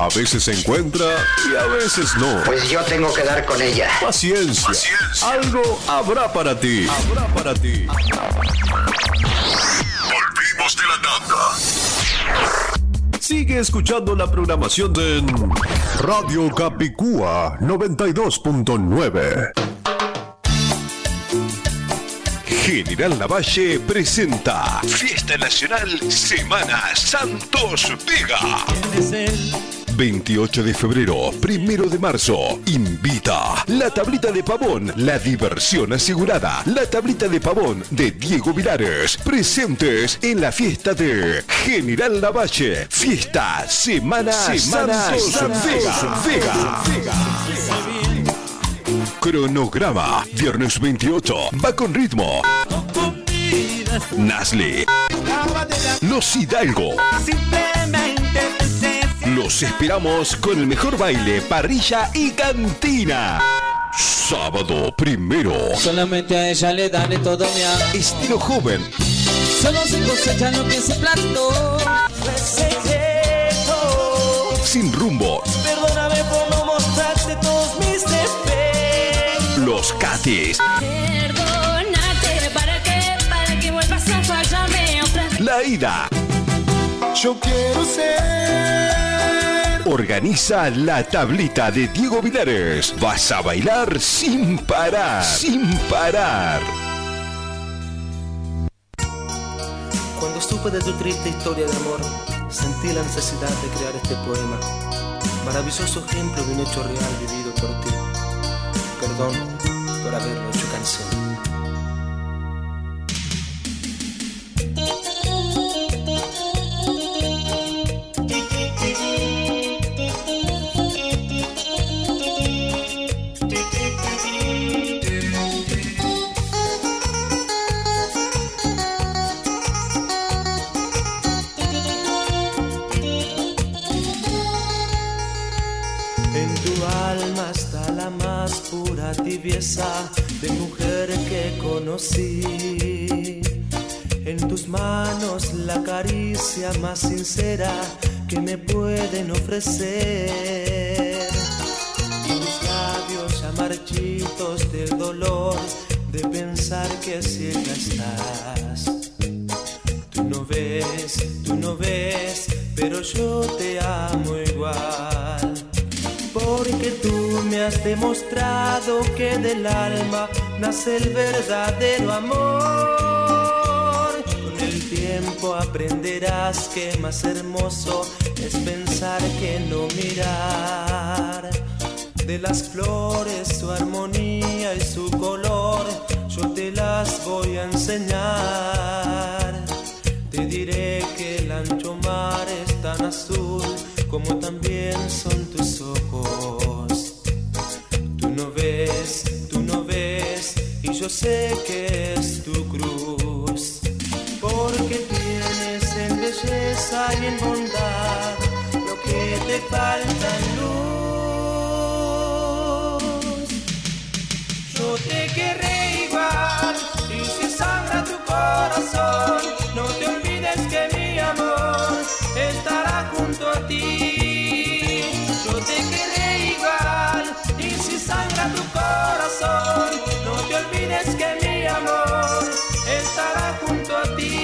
A veces se encuentra y a veces no. Pues yo tengo que dar con ella. Paciencia. Algo habrá para ti. Volvimos de la tanda. Sigue escuchando la programación de Radio Capicúa 92.9. General Lavalle presenta Fiesta Nacional Semana Santos Vega. ¿Quién es él? 28 de febrero, 1 de marzo, invita La Tablita de Pavón, la diversión asegurada. La Tablita de Pavón de Diego Vilares, presentes en la fiesta de General Lavalle. Fiesta Semana Santos Vega. Cronograma, viernes 28, va con ritmo. Nasli, Los Hidalgo. Los esperamos con el mejor baile, parrilla y cantina. Sábado 1. Solamente a ella le daré todo mi amor. Estilo joven. Solo se cosecha lo que se plantó. Sin rumbo. Perdóname por no mostrarte todos mis defectos. Los Catis. Perdónate, para que vuelvas a fallarme otra vez. La Ida. Yo quiero ser. Organiza La Tablita de Diego Vilares. Vas a bailar sin parar. Cuando supe de tu triste historia de amor, sentí la necesidad de crear este poema. Maravilloso ejemplo de un hecho real vivido por ti. Perdón por haberlo hecho canción. Tibieza de mujer que conocí. En tus manos la caricia más sincera que me pueden ofrecer. Y tus labios ya marchitos del dolor de pensar que ciega estás. Tú no ves, pero yo te amo igual. Porque tú me has demostrado que del alma nace el verdadero amor. Con el tiempo aprenderás que más hermoso es pensar que no mirar. De las flores su armonía y su color, yo te las voy a enseñar. Te diré que el ancho mar es tan azul como también son tus ojos. Tú no ves, y yo sé que es tu cruz. Porque tienes en belleza y en bondad lo que te falta en luz. Yo te querré igual, y si sangra tu corazón, no te olvides que mi amor estará junto a ti. Yo te querré igual, y si sangra tu corazón, no te olvides que mi amor estará junto a ti.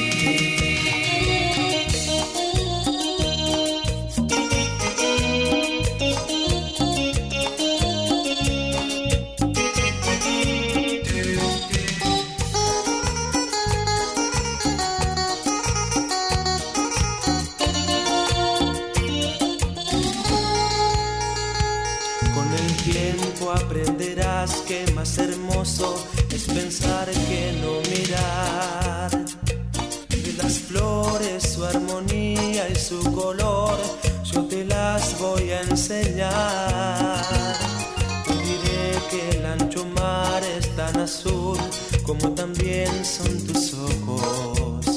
Aprenderás que más hermoso es pensar que no mirar. De las flores su armonía y su color, yo te las voy a enseñar. Te diré que el ancho mar es tan azul como también son tus ojos.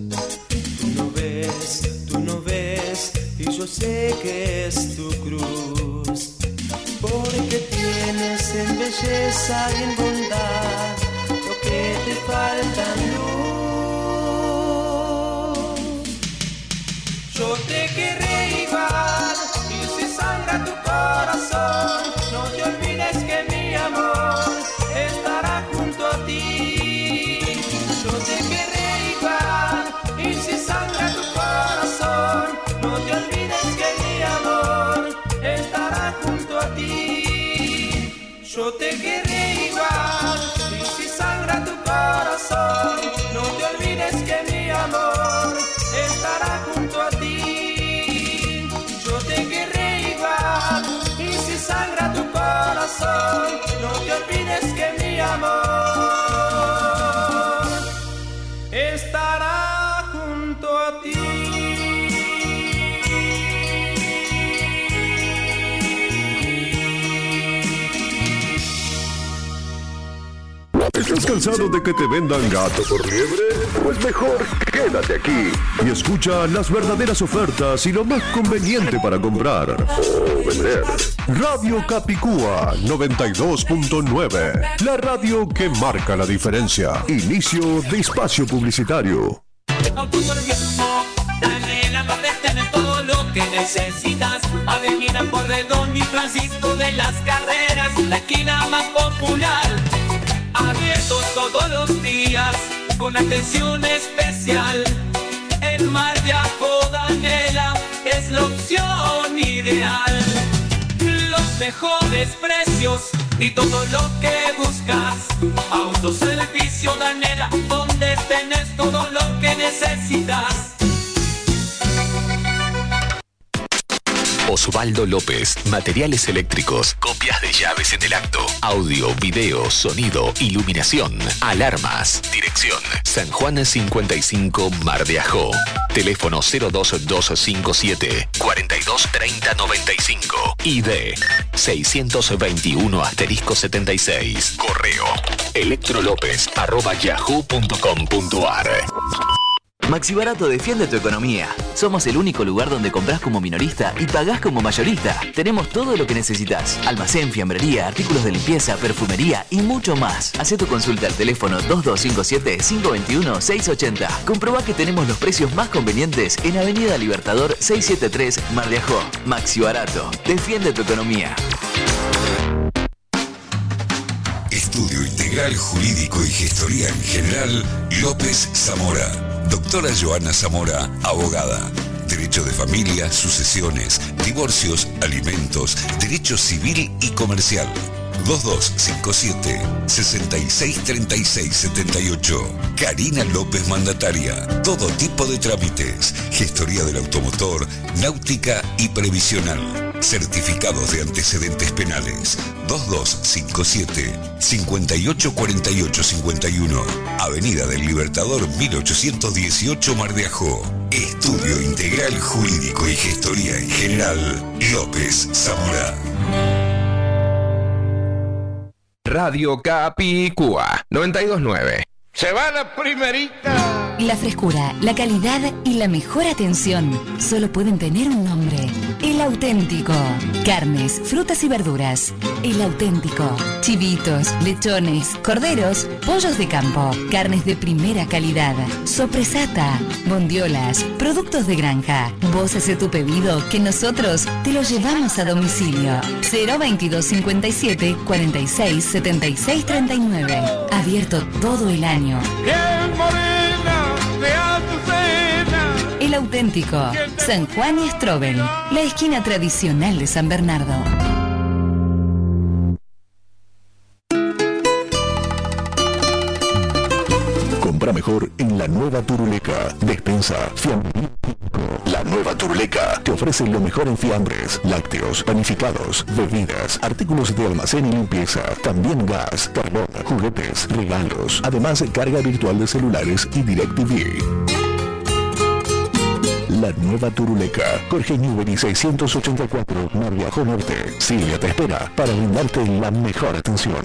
Tú no ves, y yo sé que es tu cruz. Porque tienes en belleza y en bondad lo que te falta en luz. Yo te querré igual, y yo te querré igual. Y si sangra tu corazón, no te olvides que mi amor estará junto a ti. Yo te querré igual. Y si sangra tu corazón, no te olvides que mi amor estará junto a ti. ¿Estás cansado de que te vendan gato por liebre? Pues mejor quédate aquí y escucha las verdaderas ofertas y lo más conveniente para comprar o vender. Radio Capicúa 92.9, la radio que marca la diferencia. Inicio de espacio publicitario. Tenés todo lo que necesitas. Avenida Porredón y Francisco de las Carreras, la esquina más popular. Abiertos todos los días, con atención especial. El Mar de Danela es la opción ideal. Los mejores precios y todo lo que buscas. Autoservicio Danela, donde tenés todo lo que necesitas. Osvaldo López, materiales eléctricos, copias de llaves en el acto, audio, video, sonido, iluminación, alarmas. Dirección: San Juan 55, Mar de Ajó. Teléfono 02257 423095. ID 621-76. Correo electrolopez@yahoo.com.ar. Maxi Barato defiende tu economía. Somos el único lugar donde compras como minorista y pagás como mayorista. Tenemos todo lo que necesitas: almacén, fiambrería, artículos de limpieza, perfumería y mucho más. Hacé tu consulta al teléfono 2257-521-680. Comprobá que tenemos los precios más convenientes en Avenida Libertador 673, Mar de Ajó. Maxi Barato, defiende tu economía. Estudio Integral Jurídico y Gestoría en General López Zamora. Doctora Joana Zamora, abogada. Derecho de familia, sucesiones, divorcios, alimentos, derecho civil y comercial. 2257-663678. Karina López Mandataria. Todo tipo de trámites. Gestoría del automotor, náutica y previsional. Certificados de antecedentes penales. 2257-584851. Avenida del Libertador 1818, Mar de Ajó. Estudio Integral Jurídico y Gestoría en General López Zamora. Radio Capicúa 92.9. Se va la primerita. La frescura, la calidad y la mejor atención solo pueden tener un nombre: El Auténtico. Carnes, frutas y verduras. El Auténtico. Chivitos, lechones, corderos, pollos de campo, carnes de primera calidad, sopresata, bondiolas, productos de granja. Vos haces tu pedido que nosotros te lo llevamos a domicilio. 02257 46 76 39. Abierto todo el año. Bien morena de Azucena. El Auténtico. San Juan y Strobel, la esquina tradicional de San Bernardo. Compra mejor en la Nueva Turuleca. Despensa, fiambres. La Nueva Turuleca te ofrece lo mejor en fiambres, lácteos, panificados, bebidas, artículos de almacén y limpieza, también gas, carbón, juguetes, regalos, además carga virtual de celulares y DirecTV. La Nueva Turuleca, Jorge Newbery 684, Mar de Ajó Norte. Silvia te espera para brindarte la mejor atención.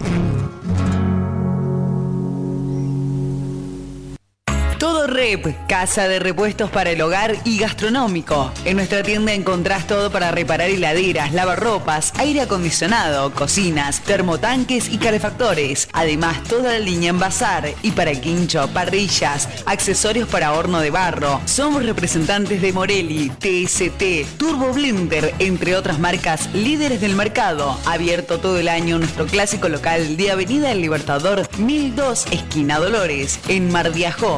Todo Rep, casa de repuestos para el hogar y gastronómico. En nuestra tienda encontrás todo para reparar heladeras, lavarropas, aire acondicionado, cocinas, termotanques y calefactores. Además, toda la línea en bazar y para quincho, parrillas, accesorios para horno de barro. Somos representantes de Morelli, TST, Turbo Blender, entre otras marcas líderes del mercado. Abierto todo el año nuestro clásico local de Avenida El Libertador 1002, esquina Dolores, en Mar de Ajó.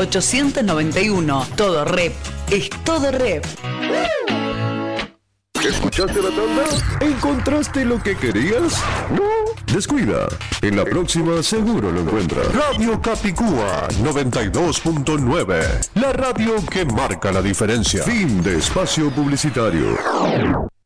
2257-420-891. Todo Rep. Es todo Rep. ¿Escuchaste la tanda? ¿Encontraste lo que querías? No. Descuida. En la próxima seguro lo encuentras. Radio Capicúa 92.9. La radio que marca la diferencia. Fin de espacio publicitario.